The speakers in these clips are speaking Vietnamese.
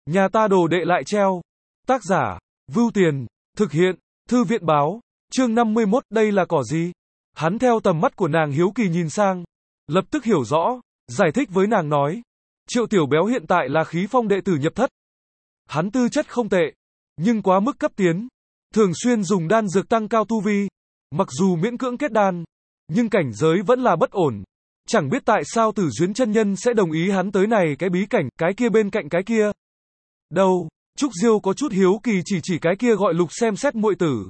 Nhà ta đồ đệ lại treo. Tác giả, Vưu Tiền, thực hiện, Thư viện báo, chương 51, đây là cỏ gì? Hắn theo tầm mắt của nàng hiếu kỳ nhìn sang, lập tức hiểu rõ, giải thích với nàng nói. Triệu Tiểu Béo hiện tại là khí phong đệ tử nhập thất. Hắn tư chất không tệ, nhưng quá mức cấp tiến, thường xuyên dùng đan dược tăng cao tu vi, mặc dù miễn cưỡng kết đan, nhưng cảnh giới vẫn là bất ổn. Chẳng biết tại sao Tử Duyến chân nhân sẽ đồng ý hắn tới này cái bí cảnh, cái kia bên cạnh cái kia. Đâu? Trúc Diêu có chút hiếu kỳ chỉ cái kia gọi Lục xem xét muội tử.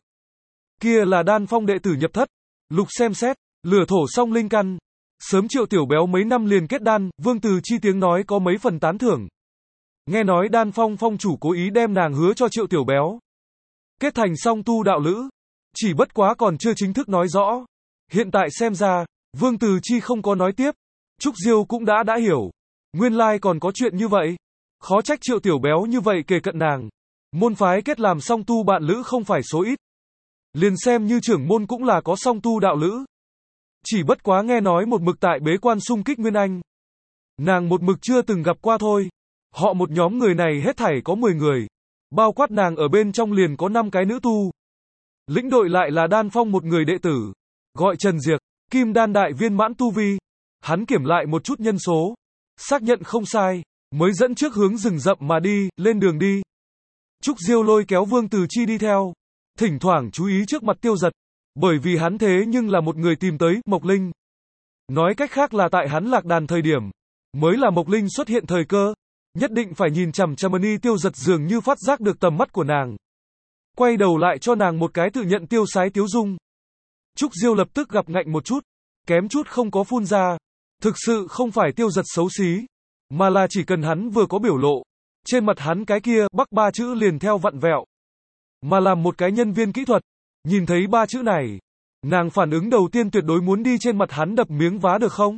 Kia là đan phong đệ tử nhập thất. Lục xem xét, lửa thổ song linh căn. Sớm Triệu Tiểu Béo mấy năm liền kết đan, Vương Từ Chi tiếng nói có mấy phần tán thưởng. Nghe nói đan phong phong chủ cố ý đem nàng hứa cho Triệu Tiểu Béo. Kết thành song tu đạo lữ. Chỉ bất quá còn chưa chính thức nói rõ. Hiện tại xem ra, Vương Từ Chi không có nói tiếp. Trúc Diêu cũng đã hiểu. Nguyên lai còn có chuyện như vậy. Khó trách Triệu Tiểu Béo như vậy kề cận nàng. Môn phái kết làm song tu bạn lữ không phải số ít. Liền xem như trưởng môn cũng là có song tu đạo lữ. Chỉ bất quá nghe nói một mực tại bế quan xung kích Nguyên Anh. Nàng một mực chưa từng gặp qua thôi. Họ một nhóm người này hết thảy có 10 người. Bao quát nàng ở bên trong liền có 5 cái nữ tu. Lĩnh đội lại là đan phong một người đệ tử. Gọi Trần Diệc, kim đan đại viên mãn tu vi. Hắn kiểm lại một chút nhân số. Xác nhận không sai. Mới dẫn trước hướng rừng rậm mà đi, lên đường đi. Trúc Diêu lôi kéo Vương Từ Chi đi theo. Thỉnh thoảng chú ý trước mặt Tiêu Giật. Bởi vì hắn thế nhưng là một người tìm tới, Mộc Linh. Nói cách khác là tại hắn lạc đàn thời điểm. Mới là Mộc Linh xuất hiện thời cơ. Nhất định phải nhìn chằm chằm đi. Tiêu Giật dường như phát giác được tầm mắt của nàng. Quay đầu lại cho nàng một cái tự nhận tiêu sái tiếu dung. Trúc Diêu lập tức gặp ngạnh một chút. Kém chút không có phun ra. Thực sự không phải Tiêu Giật xấu xí. Mà là chỉ cần hắn vừa có biểu lộ. Trên mặt hắn cái kia, Bắc 3 chữ liền theo vặn vẹo. Mà làm một cái nhân viên kỹ thuật. Nhìn thấy 3 chữ này. Nàng phản ứng đầu tiên tuyệt đối muốn đi trên mặt hắn đập miếng vá được không?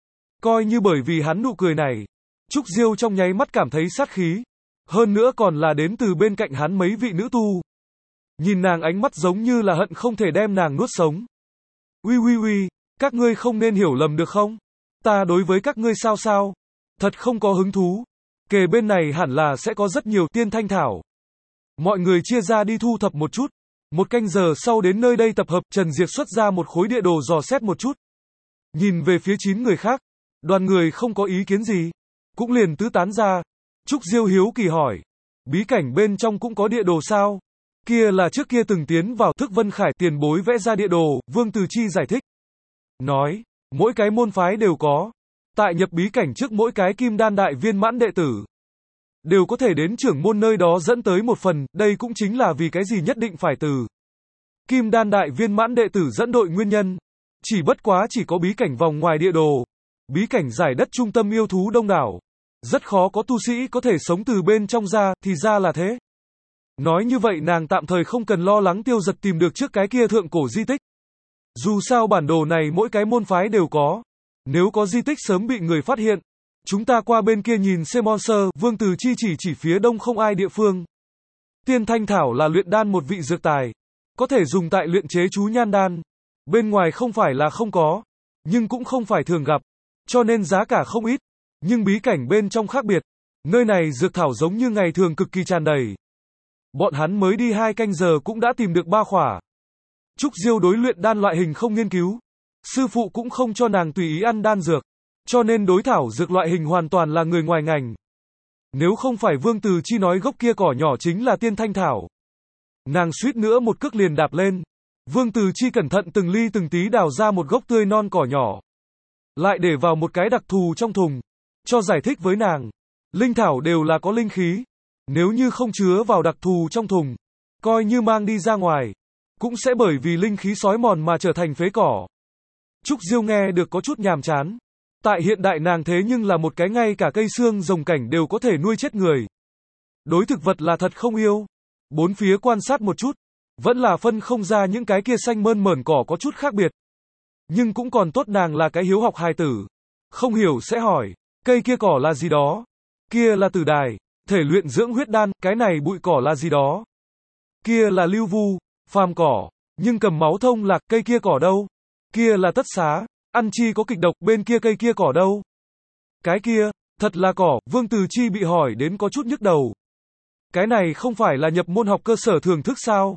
Coi như bởi vì hắn nụ cười này. Trúc Diêu trong nháy mắt cảm thấy sát khí. Hơn nữa còn là đến từ bên cạnh hắn mấy vị nữ tu. Nhìn nàng ánh mắt giống như là hận không thể đem nàng nuốt sống. Uy, các ngươi không nên hiểu lầm được không? Ta đối với các ngươi sao? Thật không có hứng thú. Kề bên này hẳn là sẽ có rất nhiều tiên thanh thảo. Mọi người chia ra đi thu thập một chút. 1 canh giờ sau đến nơi đây tập hợp, Trần Diệc xuất ra một khối địa đồ dò xét một chút. Nhìn về phía 9 người khác. Đoàn người không có ý kiến gì. Cũng liền tứ tán ra. Trúc Diêu hiếu kỳ hỏi. Bí cảnh bên trong cũng có địa đồ sao? Kia là trước kia từng tiến vào Thức Vân Khải tiền bối vẽ ra địa đồ, Vương Từ Chi giải thích. Nói, mỗi cái môn phái đều có. Tại nhập bí cảnh trước mỗi cái kim đan đại viên mãn đệ tử. Đều có thể đến trưởng môn nơi đó dẫn tới một phần, đây cũng chính là vì cái gì nhất định phải từ kim đan đại viên mãn đệ tử dẫn đội nguyên nhân. Chỉ bất quá chỉ có bí cảnh vòng ngoài địa đồ. Bí cảnh giải đất trung tâm yêu thú đông đảo. Rất khó có tu sĩ có thể sống từ bên trong ra, thì ra là thế. Nói như vậy nàng tạm thời không cần lo lắng Tiêu Giật tìm được trước cái kia thượng cổ di tích. Dù sao bản đồ này mỗi cái môn phái đều có. Nếu có di tích sớm bị người phát hiện. Chúng ta qua bên kia nhìn xem monster, Vương Từ Chi chỉ phía đông không ai địa phương. Tiên thanh thảo là luyện đan một vị dược tài. Có thể dùng tại luyện chế chú nhan đan. Bên ngoài không phải là không có. Nhưng cũng không phải thường gặp. Cho nên giá cả không ít. Nhưng bí cảnh bên trong khác biệt. Nơi này dược thảo giống như ngày thường cực kỳ tràn đầy. Bọn hắn mới đi 2 canh giờ cũng đã tìm được 3 khỏa. Trúc Diêu đối luyện đan loại hình không nghiên cứu. Sư phụ cũng không cho nàng tùy ý ăn đan dược. Cho nên đối thảo dược loại hình hoàn toàn là người ngoài ngành. Nếu không phải Vương Từ Chi nói gốc kia cỏ nhỏ chính là tiên thanh thảo. Nàng suýt nữa một cước liền đạp lên. Vương Từ Chi cẩn thận từng ly từng tí đào ra một gốc tươi non cỏ nhỏ. Lại để vào một cái đặc thù trong thùng. Cho giải thích với nàng. Linh thảo đều là có linh khí. Nếu như không chứa vào đặc thù trong thùng. Coi như mang đi ra ngoài. Cũng sẽ bởi vì linh khí xói mòn mà trở thành phế cỏ. Trúc Diêu nghe được có chút nhàm chán. Tại hiện đại nàng thế nhưng là một cái ngay cả cây xương rồng cảnh đều có thể nuôi chết người. Đối thực vật là thật không yêu. Bốn phía quan sát một chút. Vẫn là phân không ra những cái kia xanh mơn mởn cỏ có chút khác biệt. Nhưng cũng còn tốt nàng là cái hiếu học hài tử. Không hiểu sẽ hỏi. Cây kia cỏ là gì đó? Kia là tử đài. Thể luyện dưỡng huyết đan. Cái này bụi cỏ là gì đó? Kia là lưu vu. Phàm cỏ. Nhưng cầm máu thông lạc. Cây kia cỏ đâu? Kia là tất xá. Ăn chi có kịch độc, bên kia cây kia cỏ đâu? Cái kia, thật là cỏ. Vương Từ Chi bị hỏi đến có chút nhức đầu. Cái này không phải là nhập môn học cơ sở thưởng thức sao?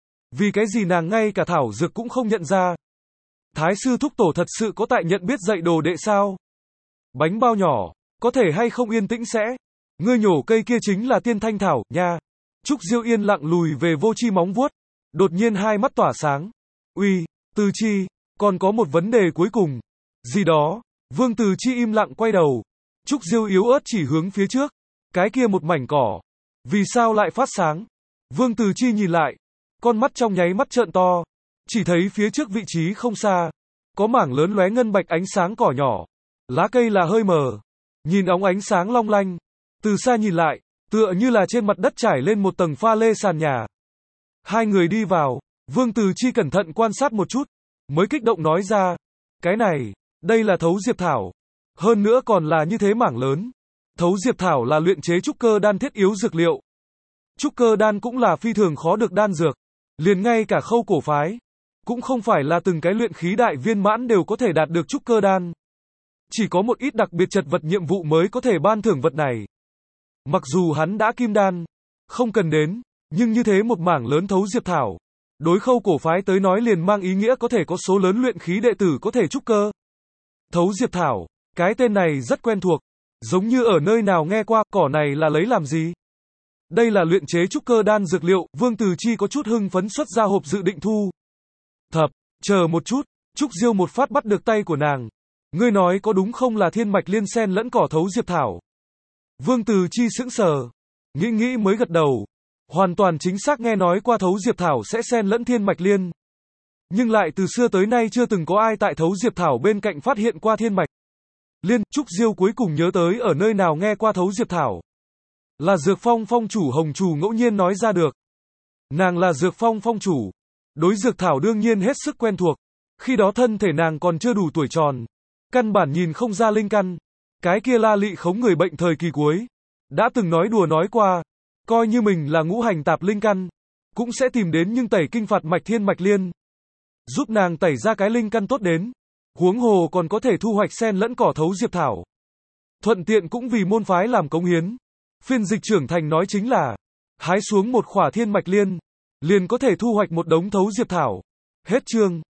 Vì cái gì nàng ngay cả thảo dược cũng không nhận ra? Thái sư thúc tổ thật sự có tại nhận biết dạy đồ đệ sao? Bánh bao nhỏ, có thể hay không yên tĩnh sẽ? Ngươi nhổ cây kia chính là tiên thanh thảo, nha. Trúc Diêu yên lặng lùi về vô chi móng vuốt. Đột nhiên hai mắt tỏa sáng. Uy, Từ Chi, còn có một vấn đề cuối cùng. Gì đó? Vương Từ Chi im lặng quay đầu. Trúc Diêu yếu ớt chỉ hướng phía trước. Cái kia một mảnh cỏ. Vì sao lại phát sáng? Vương Từ Chi nhìn lại. Con mắt trong nháy mắt trợn to. Chỉ thấy phía trước vị trí không xa. Có mảng lớn lóe ngân bạch ánh sáng cỏ nhỏ. Lá cây là hơi mờ. Nhìn óng ánh sáng long lanh. Từ xa nhìn lại, tựa như là trên mặt đất trải lên một tầng pha lê sàn nhà. Hai người đi vào. Vương Từ Chi cẩn thận quan sát một chút. Mới kích động nói ra. Cái này, đây là thấu diệp thảo. Hơn nữa còn là như thế mảng lớn. Thấu diệp thảo là luyện chế trúc cơ đan thiết yếu dược liệu. Trúc cơ đan cũng là phi thường khó được đan dược. Liền ngay cả Khâu cổ phái. Cũng không phải là từng cái luyện khí đại viên mãn đều có thể đạt được trúc cơ đan. Chỉ có một ít đặc biệt chật vật nhiệm vụ mới có thể ban thưởng vật này. Mặc dù hắn đã kim đan, không cần đến, nhưng như thế một mảng lớn thấu diệp thảo. Đối Khâu cổ phái tới nói liền mang ý nghĩa có thể có số lớn luyện khí đệ tử có thể trúc cơ. Thấu diệp thảo, cái tên này rất quen thuộc. Giống như ở nơi nào nghe qua, cỏ này là lấy làm gì? Đây là luyện chế trúc cơ đan dược liệu, Vương Từ Chi có chút hưng phấn xuất ra hộp dự định thu. Thập, chờ một chút, Trúc Diêu một phát bắt được tay của nàng. Ngươi nói có đúng không là thiên mạch liên sen lẫn cỏ thấu diệp thảo? Vương Từ Chi sững sờ, nghĩ mới gật đầu. Hoàn toàn chính xác nghe nói qua thấu diệp thảo sẽ xen lẫn thiên mạch liên. Nhưng lại từ xưa tới nay chưa từng có ai tại thấu diệp thảo bên cạnh phát hiện qua thiên mạch liên. Trúc Diêu cuối cùng nhớ tới ở nơi nào nghe qua thấu diệp thảo. Là Dược Phong phong chủ Hồng Trù ngẫu nhiên nói ra được. Nàng là Dược Phong phong chủ. Đối dược thảo đương nhiên hết sức quen thuộc. Khi đó thân thể nàng còn chưa đủ tuổi tròn. Căn bản nhìn không ra linh căn. Cái kia La Lị khống người bệnh thời kỳ cuối. Đã từng nói đùa nói qua. Coi như mình là ngũ hành tạp linh căn. Cũng sẽ tìm đến nhưng tẩy kinh phạt mạch thiên mạch liên. Giúp nàng tẩy ra cái linh căn tốt đến. Huống hồ còn có thể thu hoạch sen lẫn cỏ thấu diệp thảo. Thuận tiện cũng vì môn phái làm cống hiến. Phiên dịch trưởng thành nói chính là. Hái xuống một khỏa thiên mạch liên. Liền có thể thu hoạch một đống thấu diệp thảo. Hết chương.